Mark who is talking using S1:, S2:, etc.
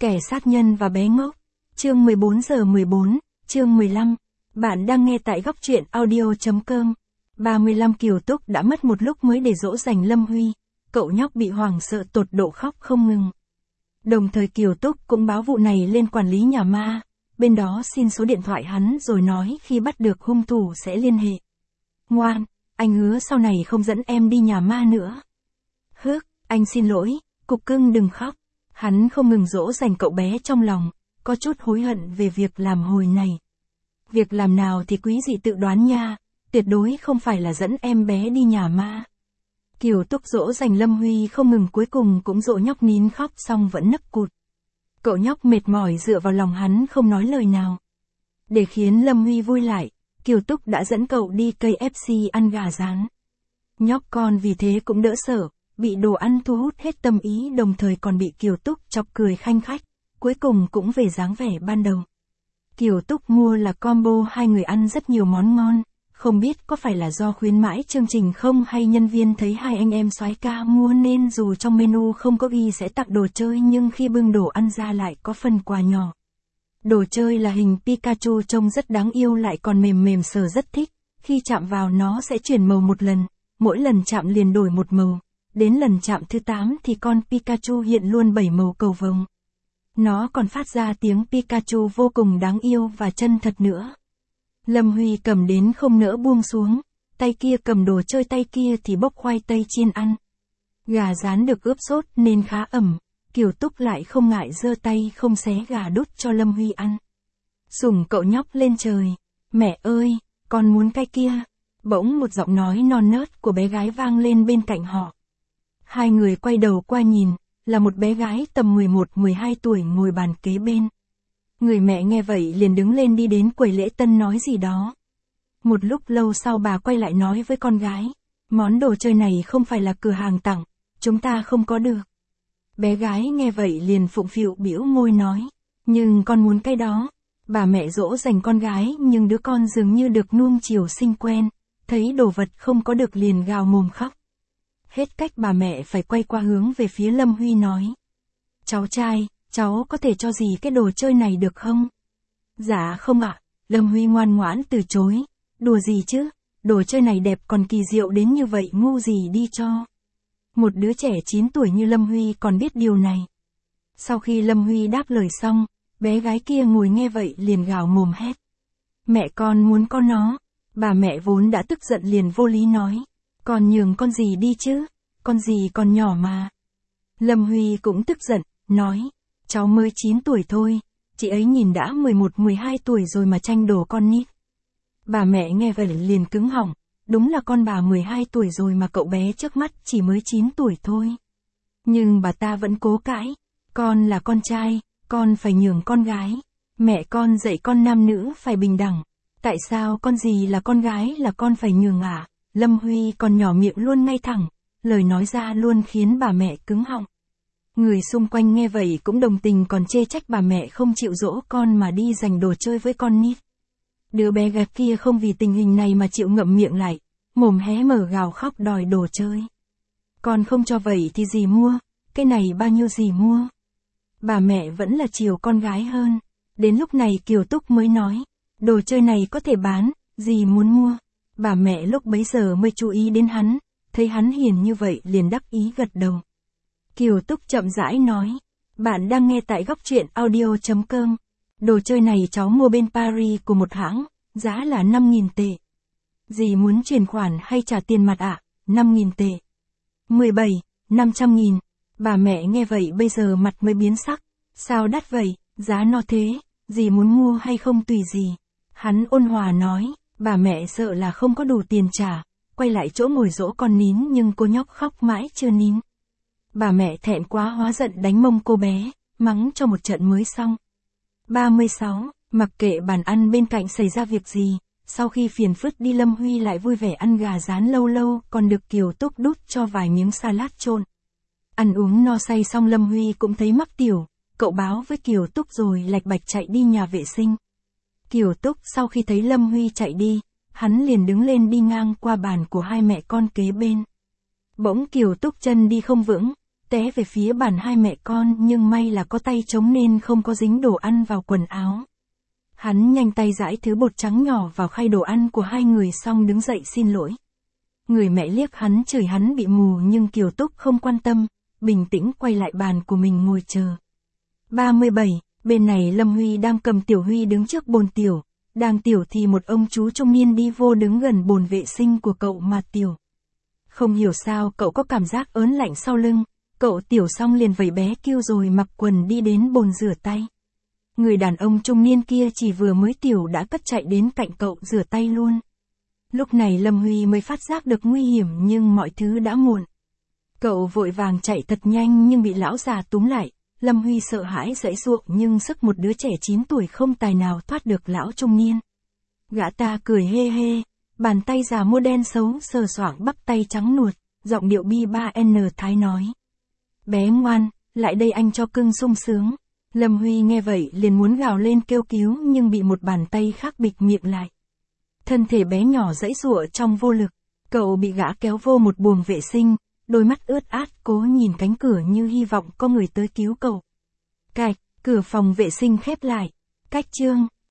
S1: Kẻ sát nhân và bé ngốc. Chương 14:14, chương 15. Bạn đang nghe tại góc truyện audio.com. 35 Kiều Túc đã mất một lúc mới để dỗ dành Lâm Huy. Cậu nhóc bị hoảng sợ tột độ khóc không ngừng. Đồng thời Kiều Túc cũng báo vụ này lên quản lý nhà ma. Bên đó xin số điện thoại hắn rồi nói khi bắt được hung thủ sẽ liên hệ. Ngoan, anh hứa sau này không dẫn em đi nhà ma nữa. Hước, anh xin lỗi, cục cưng đừng khóc. Hắn không ngừng dỗ dành cậu bé trong lòng, có chút hối hận về việc làm hồi này. Việc làm nào thì quý dị tự đoán nha, tuyệt đối không phải là dẫn em bé đi nhà ma. Kiều Túc dỗ dành Lâm Huy không ngừng, cuối cùng cũng dỗ nhóc nín khóc xong vẫn nấc cụt. Cậu nhóc mệt mỏi dựa vào lòng hắn không nói lời nào. Để khiến Lâm Huy vui lại, Kiều Túc đã dẫn cậu đi KFC ăn gà rán. Nhóc con vì thế cũng đỡ sợ, bị đồ ăn thu hút hết tâm ý, đồng thời còn bị Kiều Túc chọc cười khanh khách, cuối cùng cũng về dáng vẻ ban đầu. Kiều Túc mua là combo hai người ăn rất nhiều món ngon, không biết có phải là do khuyến mãi chương trình không hay nhân viên thấy hai anh em soái ca mua nên dù trong menu không có ghi sẽ tặng đồ chơi nhưng khi bưng đồ ăn ra lại có phần quà nhỏ. Đồ chơi là hình Pikachu trông rất đáng yêu lại còn mềm mềm sờ rất thích, khi chạm vào nó sẽ chuyển màu một lần, mỗi lần chạm liền đổi một màu. Đến lần chạm thứ 8 thì con Pikachu hiện luôn 7 màu cầu vồng. Nó còn phát ra tiếng Pikachu vô cùng đáng yêu và chân thật nữa. Lâm Huy cầm đến không nỡ buông xuống, tay kia cầm đồ chơi tay kia thì bốc khoai tây chiên ăn. Gà rán được ướp sốt nên khá ẩm, Kiều Túc lại không ngại giơ tay không xé gà đút cho Lâm Huy ăn. Sủng cậu nhóc lên trời, mẹ ơi, con muốn cái kia. Bỗng một giọng nói non nớt của bé gái vang lên bên cạnh họ. Hai người quay đầu qua nhìn, là một bé gái tầm 11-12 tuổi ngồi bàn kế bên. Người mẹ nghe vậy liền đứng lên đi đến quầy lễ tân nói gì đó. Một lúc lâu sau bà quay lại nói với con gái, món đồ chơi này không phải là cửa hàng tặng, chúng ta không có được. Bé gái nghe vậy liền phụng phịu bĩu môi nói, nhưng con muốn cái đó. Bà mẹ dỗ dành con gái nhưng đứa con dường như được nuông chiều sinh quen, thấy đồ vật không có được liền gào mồm khóc. Hết cách bà mẹ phải quay qua hướng về phía Lâm Huy nói. Cháu trai, cháu có thể cho dì cái đồ chơi này được không? Dạ không ạ, Lâm Huy ngoan ngoãn từ chối. Đùa gì chứ, đồ chơi này đẹp còn kỳ diệu đến như vậy ngu gì đi cho. Một đứa trẻ 9 tuổi như Lâm Huy còn biết điều này. Sau khi Lâm Huy đáp lời xong, bé gái kia ngồi nghe vậy liền gào mồm hét. Mẹ con muốn con nó. Bà mẹ vốn đã tức giận liền vô lý nói. Con nhường con gì đi chứ, con gì còn nhỏ mà. Lâm Huy cũng tức giận, nói, cháu mới 9 tuổi thôi, chị ấy nhìn đã 11-12 tuổi rồi mà tranh đồ con nít. Bà mẹ nghe vậy liền cứng họng, đúng là con bà 12 tuổi rồi mà cậu bé trước mắt chỉ mới 9 tuổi thôi. Nhưng bà ta vẫn cố cãi, con là con trai, con phải nhường con gái, mẹ con dạy con nam nữ phải bình đẳng, tại sao con gì là con gái là con phải nhường à? Lâm Huy còn nhỏ miệng luôn ngay thẳng, lời nói ra luôn khiến bà mẹ cứng họng. Người xung quanh nghe vậy cũng đồng tình còn chê trách bà mẹ không chịu dỗ con mà đi giành đồ chơi với con nít. Đứa bé gái kia không vì tình hình này mà chịu ngậm miệng lại, mồm hé mở gào khóc đòi đồ chơi. Con không cho vậy thì dì mua, cái này bao nhiêu dì mua. Bà mẹ vẫn là chiều con gái hơn. Đến lúc này Kiều Túc mới nói, đồ chơi này có thể bán, dì muốn mua. Bà mẹ lúc bấy giờ mới chú ý đến hắn, thấy hắn hiền như vậy liền đắc ý gật đầu. Kiều Túc chậm rãi nói, bạn đang nghe tại góc truyện audio.com. Đồ chơi này cháu mua bên Paris của một hãng, giá là 5.000 tệ. Dì muốn chuyển khoản hay trả tiền mặt ạ? 5.000 tệ. 17, 500.000. Bà mẹ nghe vậy bây giờ mặt mới biến sắc. Sao đắt vậy, giá nó thế, dì muốn mua hay không tùy dì. Hắn ôn hòa nói. Bà mẹ sợ là không có đủ tiền trả, quay lại chỗ ngồi dỗ con nín nhưng cô nhóc khóc mãi chưa nín. Bà mẹ thẹn quá hóa giận đánh mông cô bé, mắng cho một trận mới xong. 36. Mặc kệ bàn ăn bên cạnh xảy ra việc gì, sau khi phiền phức đi Lâm Huy lại vui vẻ ăn gà rán lâu lâu còn được Kiều Túc đút cho vài miếng salad trộn. Ăn uống no say xong Lâm Huy cũng thấy mắc tiểu, cậu báo với Kiều Túc rồi lạch bạch chạy đi nhà vệ sinh. Kiều Túc sau khi thấy Lâm Huy chạy đi, hắn liền đứng lên đi ngang qua bàn của hai mẹ con kế bên. Bỗng Kiều Túc chân đi không vững, té về phía bàn hai mẹ con nhưng may là có tay chống nên không có dính đồ ăn vào quần áo. Hắn nhanh tay rải thứ bột trắng nhỏ vào khay đồ ăn của hai người xong đứng dậy xin lỗi. Người mẹ liếc hắn chửi hắn bị mù nhưng Kiều Túc không quan tâm, bình tĩnh quay lại bàn của mình ngồi chờ. 37, bên này Lâm Huy đang cầm Tiểu Huy đứng trước bồn tiểu, đang tiểu thì một ông chú trung niên đi vô đứng gần bồn vệ sinh của cậu mà tiểu. Không hiểu sao cậu có cảm giác ớn lạnh sau lưng, cậu tiểu xong liền vẩy bé kêu rồi mặc quần đi đến bồn rửa tay. Người đàn ông trung niên kia chỉ vừa mới tiểu đã cất chạy đến cạnh cậu rửa tay luôn. Lúc này Lâm Huy mới phát giác được nguy hiểm nhưng mọi thứ đã muộn. Cậu vội vàng chạy thật nhanh nhưng bị lão già túm lại, Lâm Huy sợ hãi giãy giụa nhưng sức một đứa trẻ 9 tuổi không tài nào thoát được lão trung niên. Gã ta cười hê hê, bàn tay già mua đen xấu sờ soạng bắp tay trắng nuột, giọng điệu bi 3N thái nói. Bé ngoan, lại đây anh cho cưng sung sướng. Lâm Huy nghe vậy liền muốn gào lên kêu cứu nhưng bị một bàn tay khác bịt miệng lại. Thân thể bé nhỏ giãy giụa trong vô lực, cậu bị gã kéo vô một buồng vệ sinh, đôi mắt ướt át cố nhìn cánh cửa như hy vọng có người tới cứu cậu. Cạch, cửa phòng vệ sinh khép lại. Cách chương